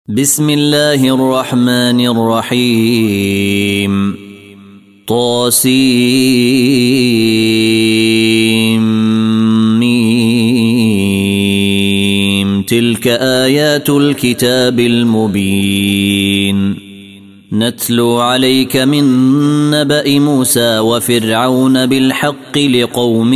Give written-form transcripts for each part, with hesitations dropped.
بسم الله الرحمن الرحيم طاسيم تلك آيات الكتاب المبين نتلو عليك من نبأ موسى وفرعون بالحق لقوم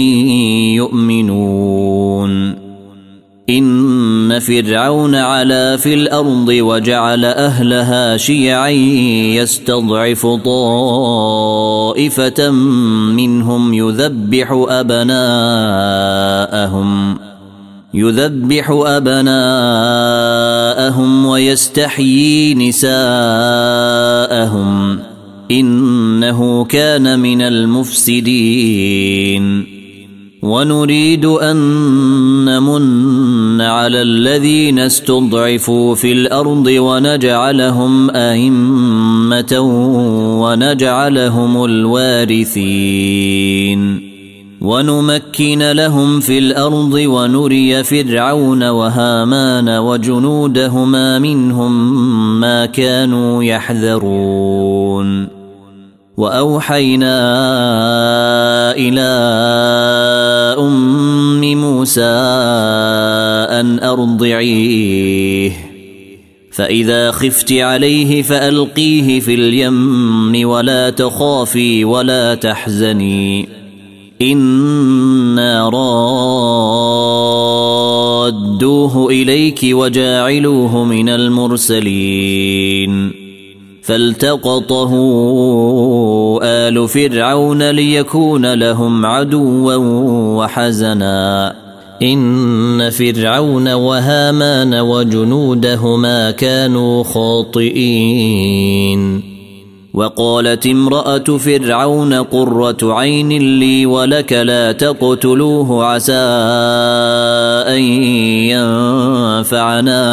يؤمنون إن فرعون علا في الأرض وجعل أهلها شيعا يستضعف طائفة منهم يذبح أبناءهم ويستحيي نساءهم إنه كان من المفسدين ونريد أن نمن على الذين استضعفوا في الأرض ونجعلهم أئمة ونجعلهم الوارثين ونمكن لهم في الأرض ونري فرعون وهامان وجنودهما منهم ما كانوا يحذرون وأوحينا إلى أم موسى أن أرضعيه فإذا خفت عليه فألقيه في اليم ولا تخافي ولا تحزني إنا رادوه إليك وجاعلوه من المرسلين فالتقطه آل فرعون ليكون لهم عدوا وحزنا إن فرعون وهامان وجنودهما كانوا خاطئين وقالت امرأة فرعون قرة عين لي ولك لا تقتلوه عسى أن ينفعنا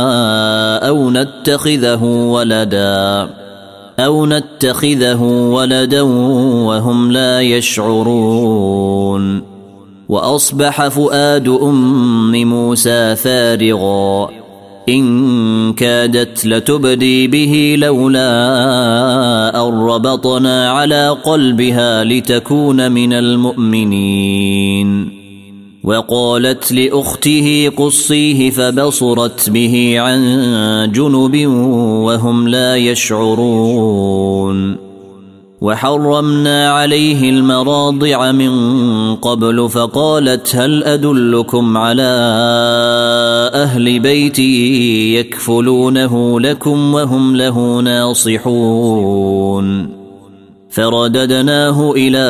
أو نتخذه ولدا وهم لا يشعرون وأصبح فؤاد أم موسى فارغا إن كادت لتبدي به لولا أن ربطنا على قلبها لتكون من المؤمنين وقالت لأخته قصيه فبصرت به عن جنب وهم لا يشعرون وحرمنا عليه المراضع من قبل فقالت هل أدلكم على أهل بيتي يكفلونه لكم وهم له ناصحون فرددناه إلى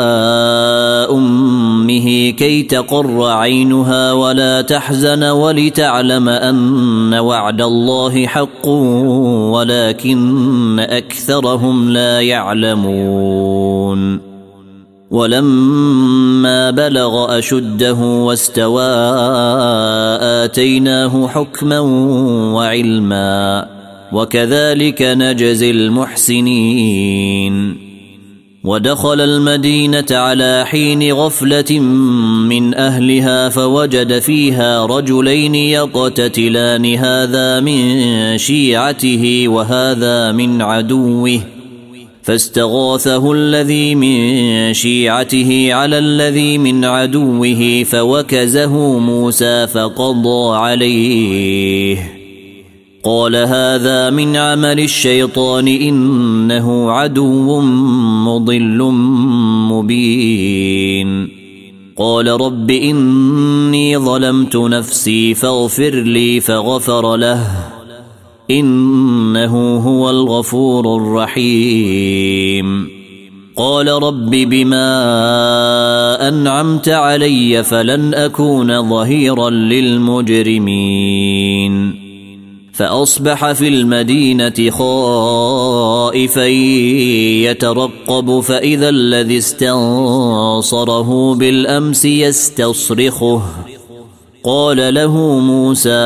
أمه كي تقر عينها ولا تحزن ولتعلم أن وعد الله حق ولكن أكثرهم لا يعلمون ولما بلغ أشده واستوى آتيناه حكما وعلما وكذلك نجزي المحسنين ودخل المدينة على حين غفلة من أهلها فوجد فيها رجلين يقتتلان هذا من شيعته وهذا من عدوه فاستغاثه الذي من شيعته على الذي من عدوه فوكزه موسى فقضى عليه قال هذا من عمل الشيطان إنه عدو مضل مبين قال رب إني ظلمت نفسي فاغفر لي فغفر له إنه هو الغفور الرحيم قال رب بما أنعمت علي فلن أكون ظهيرا للمجرمين فأصبح في المدينة خائفا يترقب فإذا الذي استنصره بالأمس يستصرخه قال له موسى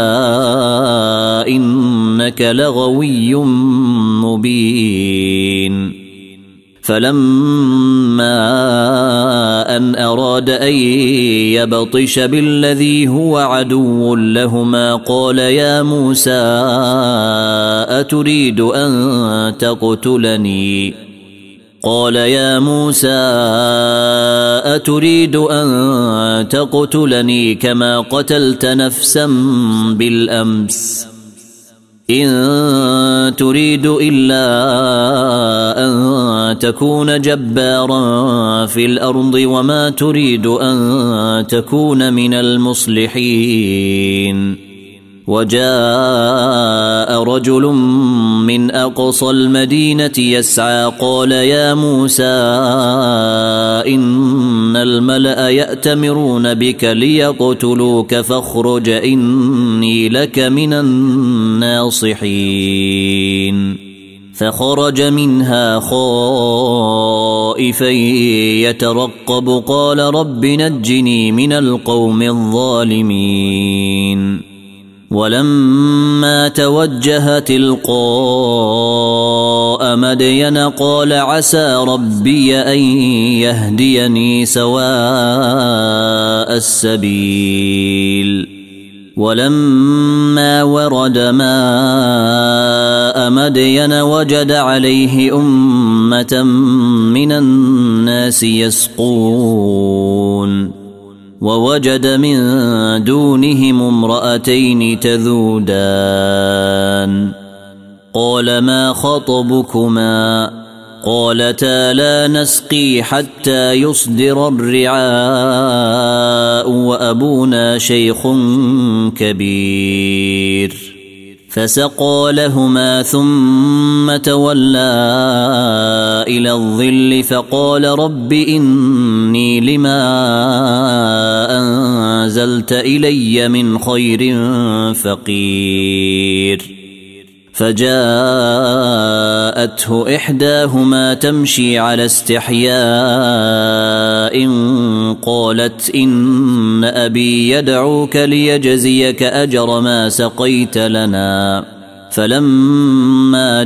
إنك لغوي مبين فلما أن أراد أن يبطش بالذي هو عدو لهما قال يا موسى أتريد أن تقتلني كما قتلت نفسا بالأمس إن تريد إلا أن تكون جبارا في الأرض وما تريد أن تكون من المصلحين. وجاء رجل من أقصى المدينة يسعى قال يا موسى إن الملأ يأتمرون بك ليقتلوك فاخرج إني لك من الناصحين. فخرج منها خائفا يترقب قال رب نجني من القوم الظالمين. ولما توجه تلقاء مدين قال عسى ربي أن يهديني سواء السبيل. ولما ورد ماء مدين وجد عليه أمة من الناس يسقون ووجد من دونهم امرأتين تذودان قال ما خطبكما قالتا لا نسقي حتى يصدر الرعاء وأبونا شيخ كبير. فسقى لهما ثم تولى إلى الظل فقال رب إني لما أنزلت إلي من خير فقير. فجاءته إحداهما تمشي على استحياء قالت إن أبي يدعوك ليجزيك أجر ما سقيت لنا. فلما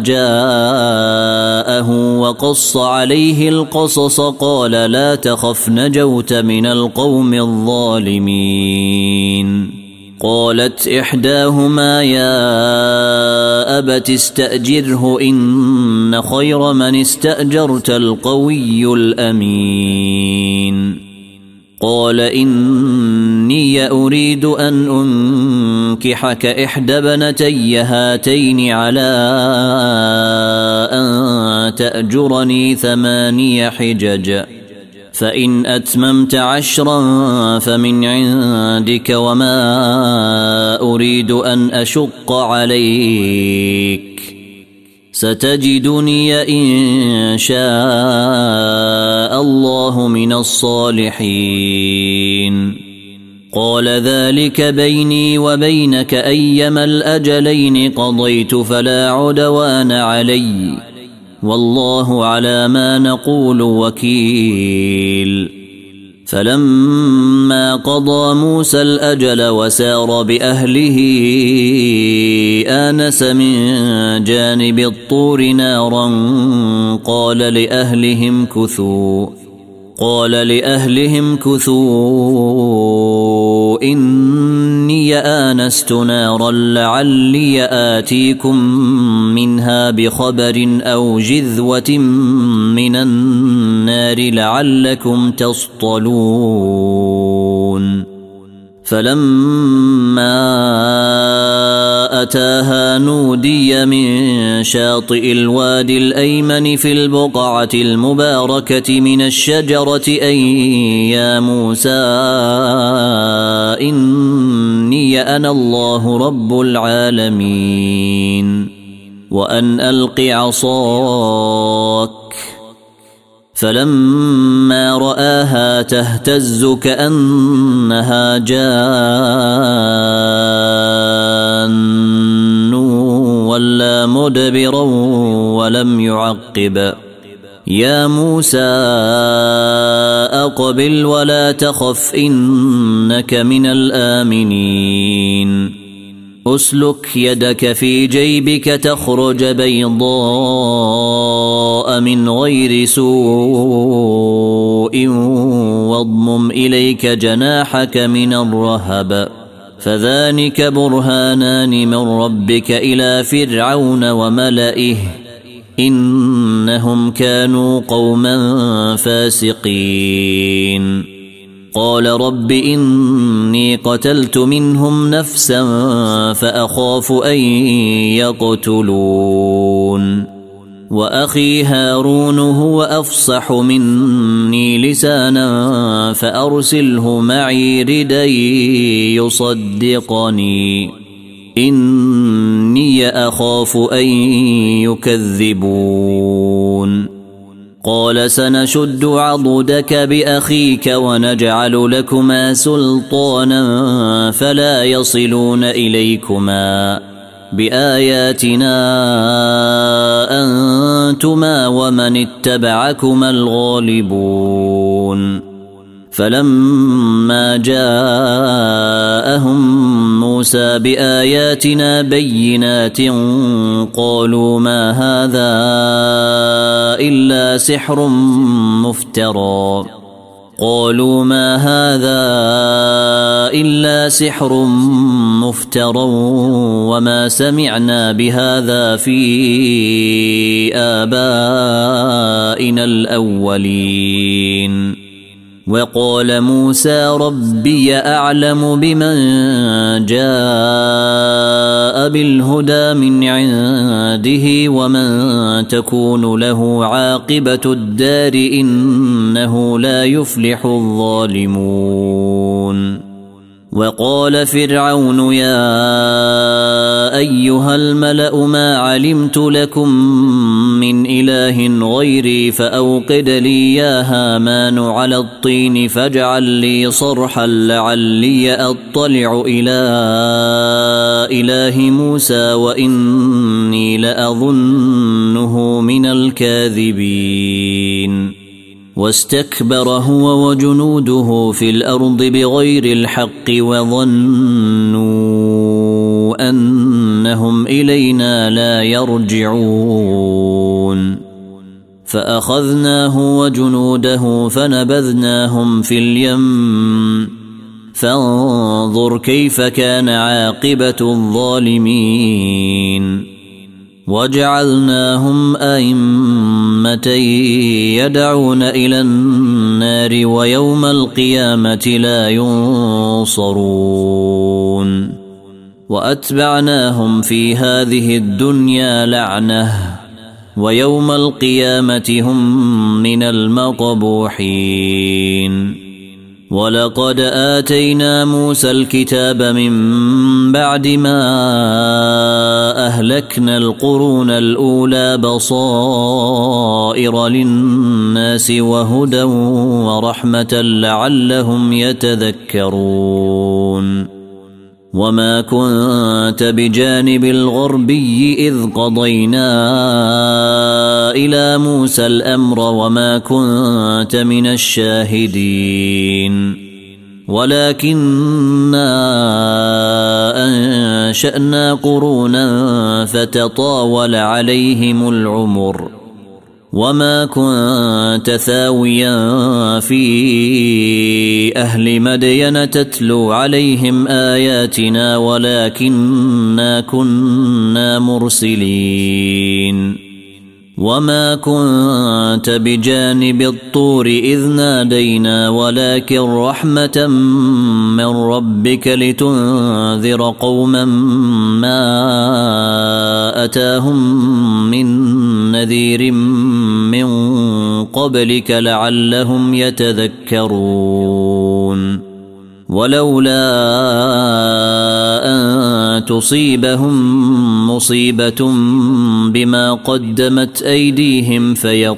جاءه وقص عليه القصص قال لا تخف نجوت من القوم الظالمين. قالت إحداهما يا أبت استأجره إن خير من استأجرت القوي الأمين. قال إني أريد أن أنكحك إحدى ابنتي هاتين على أن تأجرني 8 حجج فإن أتممت 10 فمن عندك وما أريد أن أشق عليك ستجدني إن شاء الله من الصالحين. قال ذلك بيني وبينك أيما الأجلين قضيت فلا عدوان علي والله على ما نقول وكيل. فلما قضى موسى الأجل وسار بأهله آنس من جانب الطور نارا قال لأهلهم كثوا إني آنست نارا لعلي آتيكم منها بخبر أو جذوة من النار لعلكم تصطلون. فلما أتاها نودي من شاطئ الوادي الأيمن في البقعة المباركة من الشجرة أن يا موسى إني أنا الله رب العالمين وأن ألق عصاك. فلما رآها تهتز كأنها جان ولا مدبرا ولم يعقب. يا موسى أقبل ولا تخف إنك من الآمنين. أسلك يدك في جيبك تخرج بيضاء من غير سوء واضمم إليك جناحك من الرهب فذلك برهانان من ربك إلى فرعون وملئه إنهم كانوا قوما فاسقين قال رب إني قتلت منهم نفسا فأخاف أن يقتلون وأخي هارون هو أفصح مني لسانا فأرسله معي ردا يصدقني إني أخاف أن يكذبون قال سنشد عضدك بأخيك ونجعل لكما سلطانا فلا يصلون إليكما بآياتنا أنتما ومن اتبعكما الغالبون فلما جاءهم موسى بآياتنا بينات قالوا ما هذا إلا سحر مفترى وما سمعنا بهذا في آبائنا الأولين وقال موسى ربي أعلم بمن جاء بالهدى من عنده ومن تكون له عاقبة الدار إنه لا يفلح الظالمون وقال فرعون يا أيها الملأ ما علمت لكم من إله غيري فأوقد لي يا هامان على الطين فاجعل لي صرحا لعلي أطلع إلى إله موسى وإني لأظنه من الكاذبين واستكبر هو وجنوده في الأرض بغير الحق وظنوا أنهم إلينا لا يرجعون فأخذناه وجنوده فنبذناهم في اليم فانظر كيف كان عاقبة الظالمين وجعلناهم أئمة يدعون إلى النار ويوم القيامة لا ينصرون وأتبعناهم في هذه الدنيا لعنة ويوم القيامة هم من المقبوحين ولقد آتينا موسى الكتاب من بعد ما أهلكنا القرون الأولى بصائر للناس وهدى ورحمة لعلهم يتذكرون وما كنت بجانب الغربي إذ قضينا إلى موسى الأمر وما كنت من الشاهدين ولكننا أنشأنا قرونا فتطاول عليهم العمر وما كنت ثاويا في أهل مدين تتلو عليهم آياتنا ولكننا كنا مرسلين وما كنت بجانب الطور إذ نادينا ولكن رحمة من ربك لتنذر قوما ما أتاهم من نذير من قبلك لعلهم يتذكرون ولولا أن تصيبهم مصيبة بما قدمت أيديهم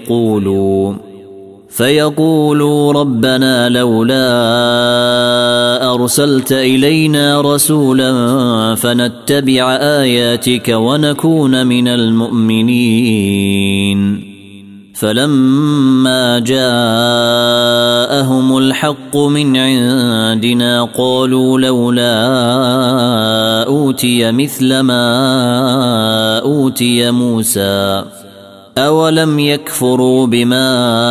فيقولوا ربنا لولا أرسلت إلينا رسولا فنتبع آياتك ونكون من المؤمنين فلما جاءهم الحق من عندنا قالوا لولا أوتي مثل ما أوتي موسى أولم يكفروا بما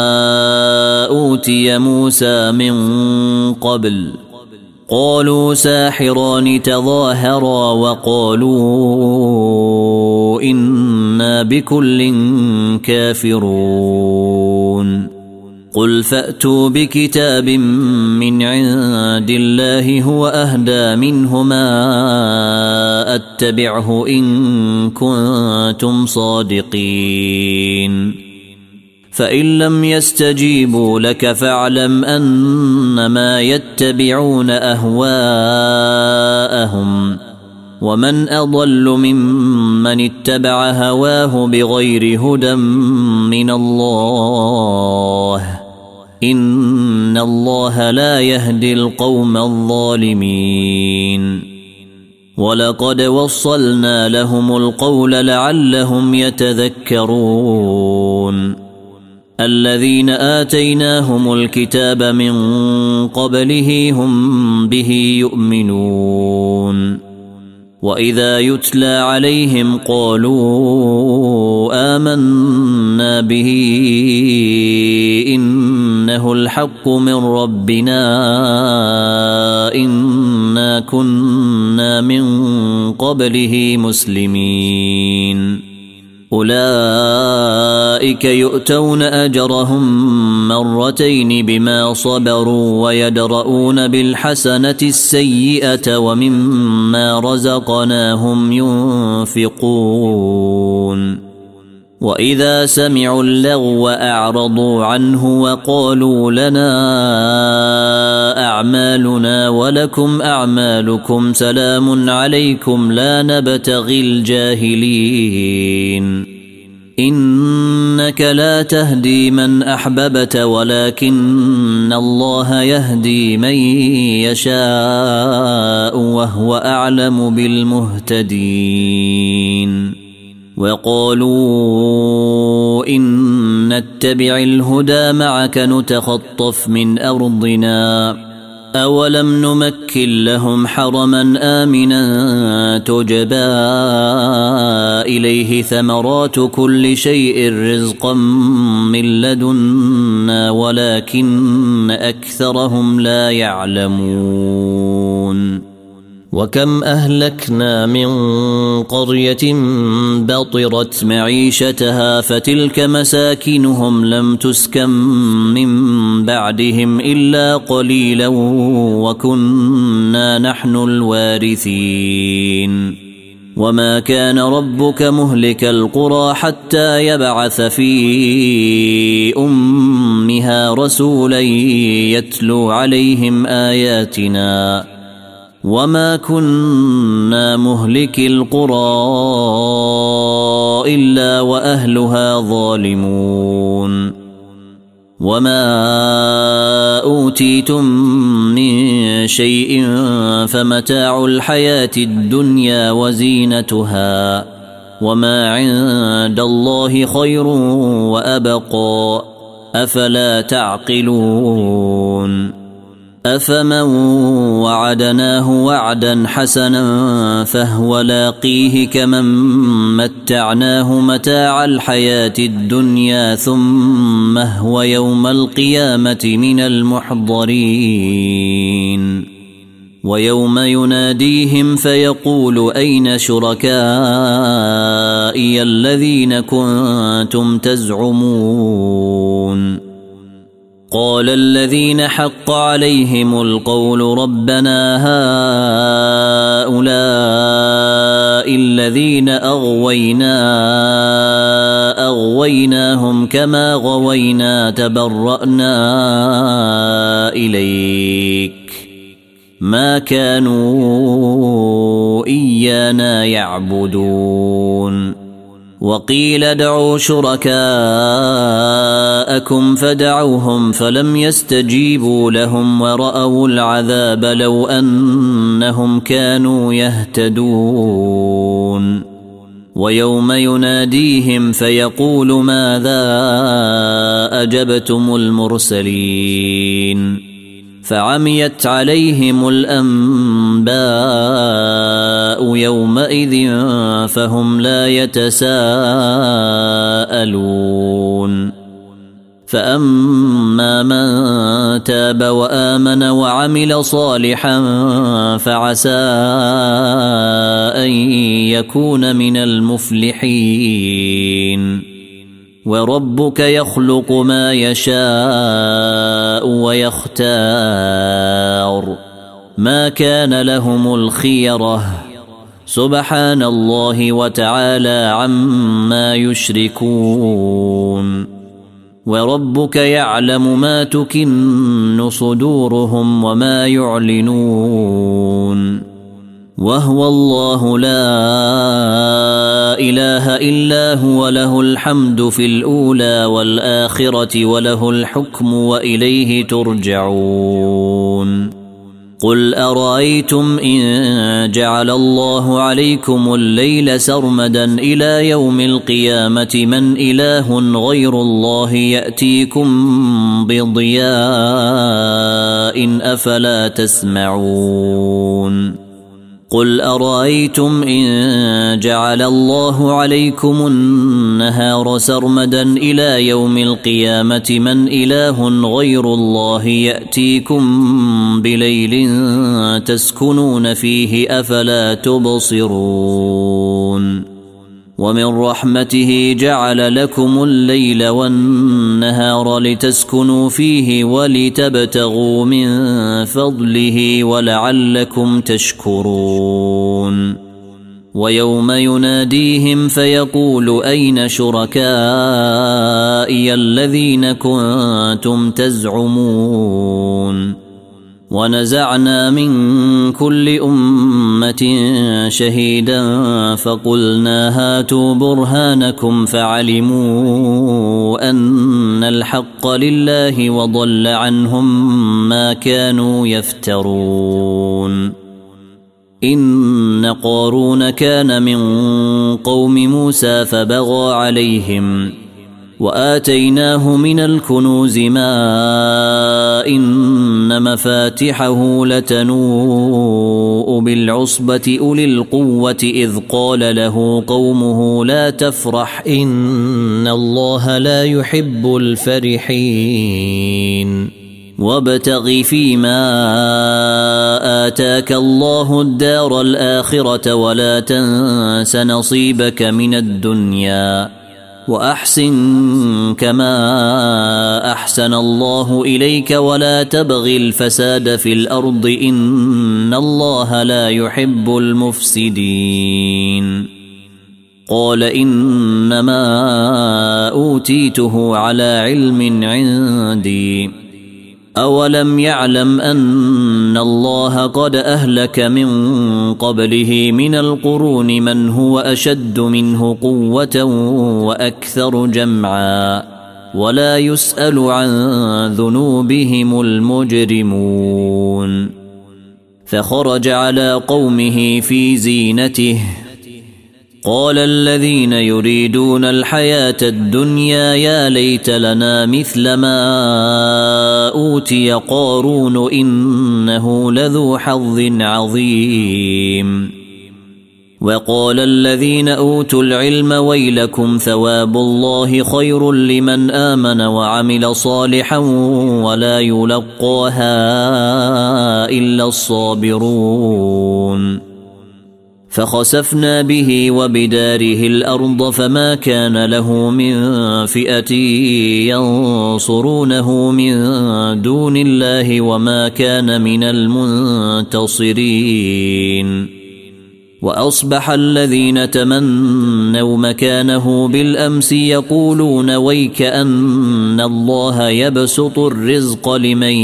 أوتي موسى من قبل قالوا ساحران تظاهرا وقالوا إنا بكل كافرون قل فأتوا بكتاب من عند الله هو أهدى منهما أتبعه إن كنتم صادقين فإن لم يستجيبوا لك فاعلم أنما يتبعون أهواءهم ومن أضل ممن اتبع هواه بغير هدى من الله إن الله لا يهدي القوم الظالمين ولقد وصلنا لهم القول لعلهم يتذكرون الذين آتيناهم الكتاب من قبله هم به يؤمنون وإذا يتلى عليهم قالوا آمنا به إنه الحق من ربنا إنا كنا من قبله مسلمين أولئك يؤتون أجرهم مرتين بما صبروا ويدرؤون بالحسنة السيئة ومما رزقناهم ينفقون وإذا سمعوا اللغو أعرضوا عنه وقالوا لنا أعمالنا ولكم أعمالكم سلام عليكم لا نبتغي الجاهلين إنك لا تهدي من أحببت ولكن الله يهدي من يشاء وهو أعلم بالمهتدين وقالوا إن نتبع الهدى معك نتخطف من أرضنا أولم نمكن لهم حرما آمنا تجبى إليه ثمرات كل شيء رزقا من لدنا ولكن أكثرهم لا يعلمون وكم أهلكنا من قرية بطرت معيشتها فتلك مساكنهم لم تسكن من بعدهم إلا قليلا وكنا نحن الوارثين وما كان ربك مهلك القرى حتى يبعث في أمها رسولا يتلو عليهم آياتنا وما كنا مهلك القرى إلا وأهلها ظالمون وما أوتيتم من شيء فمتاع الحياة الدنيا وزينتها وما عند الله خير وأبقى أفلا تعقلون أفمن وعدناه وعدا حسنا فهو لاقيه كمن متعناه متاع الحياة الدنيا ثم هو يوم القيامة من المحضرين ويوم يناديهم فيقول أين شركائي الذين كنتم تزعمون قال الذين حق عليهم القول ربنا هؤلاء الذين أغويناهم كما غوينا تبرأنا إليك ما كانوا إيانا يعبدون وقيل ادعوا شركاءكم فدعوهم فلم يستجيبوا لهم ورأوا العذاب لو أنهم كانوا يهتدون ويوم يناديهم فيقول ماذا أجبتم المرسلين فعميت عليهم الأنباء يومئذ فهم لا يتساءلون فأما من تاب وآمن وعمل صالحا فعسى أن يكون من المفلحين وربك يخلق ما يشاء ويختار ما كان لهم الخيرة سبحان الله وتعالى عما يشركون وربك يعلم ما تكن صدورهم وما يعلنون وهو الله لا إله إلا هو له الحمد في الأولى والآخرة وله الحكم وإليه ترجعون قل أرأيتم إن جعل الله عليكم الليل سرمدا إلى يوم القيامة من إله غير الله يأتيكم بضياء أفلا تسمعون قل أرأيتم إن جعل الله عليكم النهار سرمدا إلى يوم القيامة من إله غير الله يأتيكم بليل تسكنون فيه أفلا تبصرون ومن رحمته جعل لكم الليل والنهار لتسكنوا فيه ولتبتغوا من فضله ولعلكم تشكرون ويوم يناديهم فيقول أين شركائي الذين كنتم تزعمون ونزعنا من كل أمة شهيدا فقلنا هاتوا برهانكم فعلموا أن الحق لله وضل عنهم ما كانوا يفترون إن قارون كان من قوم موسى فبغى عليهم وآتيناه من الكنوز ما إن مفاتحه لتنوء بالعصبة أولي القوة إذ قال له قومه لا تفرح إن الله لا يحب الفرحين وابتغ فيما آتاك الله الدار الآخرة ولا تنس نصيبك من الدنيا وأحسن كما أحسن الله إليك ولا تبغ الفساد في الأرض إن الله لا يحب المفسدين قال إنما أوتيته على علم عندي أولم يعلم أن الله قد أهلك من قبله من القرون من هو أشد منه قوة وأكثر جمعا ولا يسأل عن ذنوبهم المجرمون فخرج على قومه في زينته قال الذين يريدون الحياة الدنيا يا ليت لنا مثل ما أوتي قارون إنه لذو حظ عظيم وقال الذين أوتوا العلم ويلكم ثواب الله خير لمن آمن وعمل صالحا ولا يلقاها إلا الصابرون فخسفنا به وبداره الأرض فما كان له من فئة ينصرونه من دون الله وما كان من المنتصرين وأصبح الذين تمنوا مكانه بالأمس يقولون ويك أن الله يبسط الرزق لمن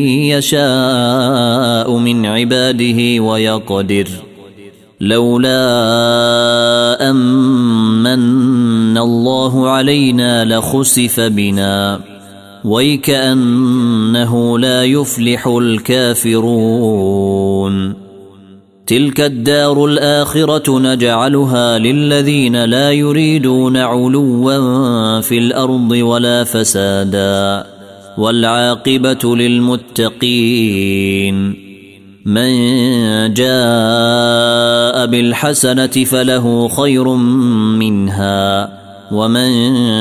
يشاء من عباده ويقدر لولا أمن الله علينا لخسف بنا ويكأنه لا يفلح الكافرون تلك الدار الآخرة نجعلها للذين لا يريدون علوا في الأرض ولا فسادا والعاقبة للمتقين من جاء بالحسنة فله خير منها ومن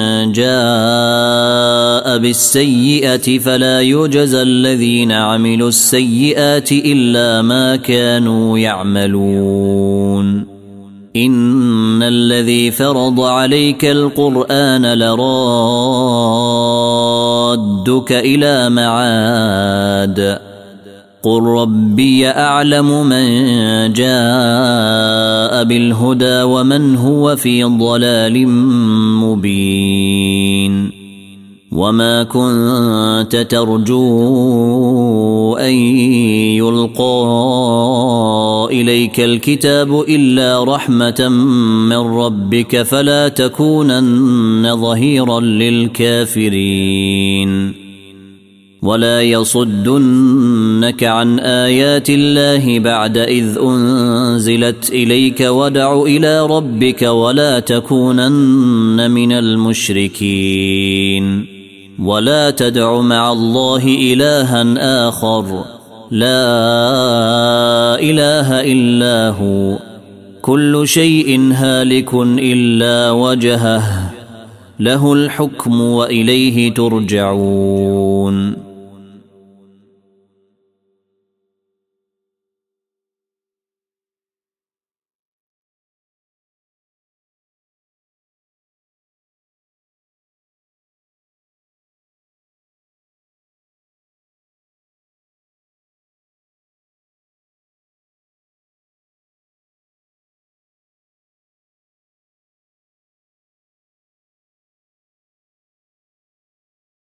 جاء بالسيئة فلا يجزى الذين عملوا السيئات إلا ما كانوا يعملون إن الذي فرض عليك القرآن لرادك إلى معاد قل ربي أعلم من جاء بالهدى ومن هو في ضلال مبين وما كنت ترجو أن يلقى إليك الكتاب إلا رحمة من ربك فلا تكونن ظهيرا للكافرين ولا يصدنك عن آيات الله بعد إذ أنزلت إليك ودع إلى ربك ولا تكونن من المشركين ولا تدع مع الله إلها آخر لا إله إلا هو كل شيء هالك إلا وجهه له الحكم وإليه ترجعون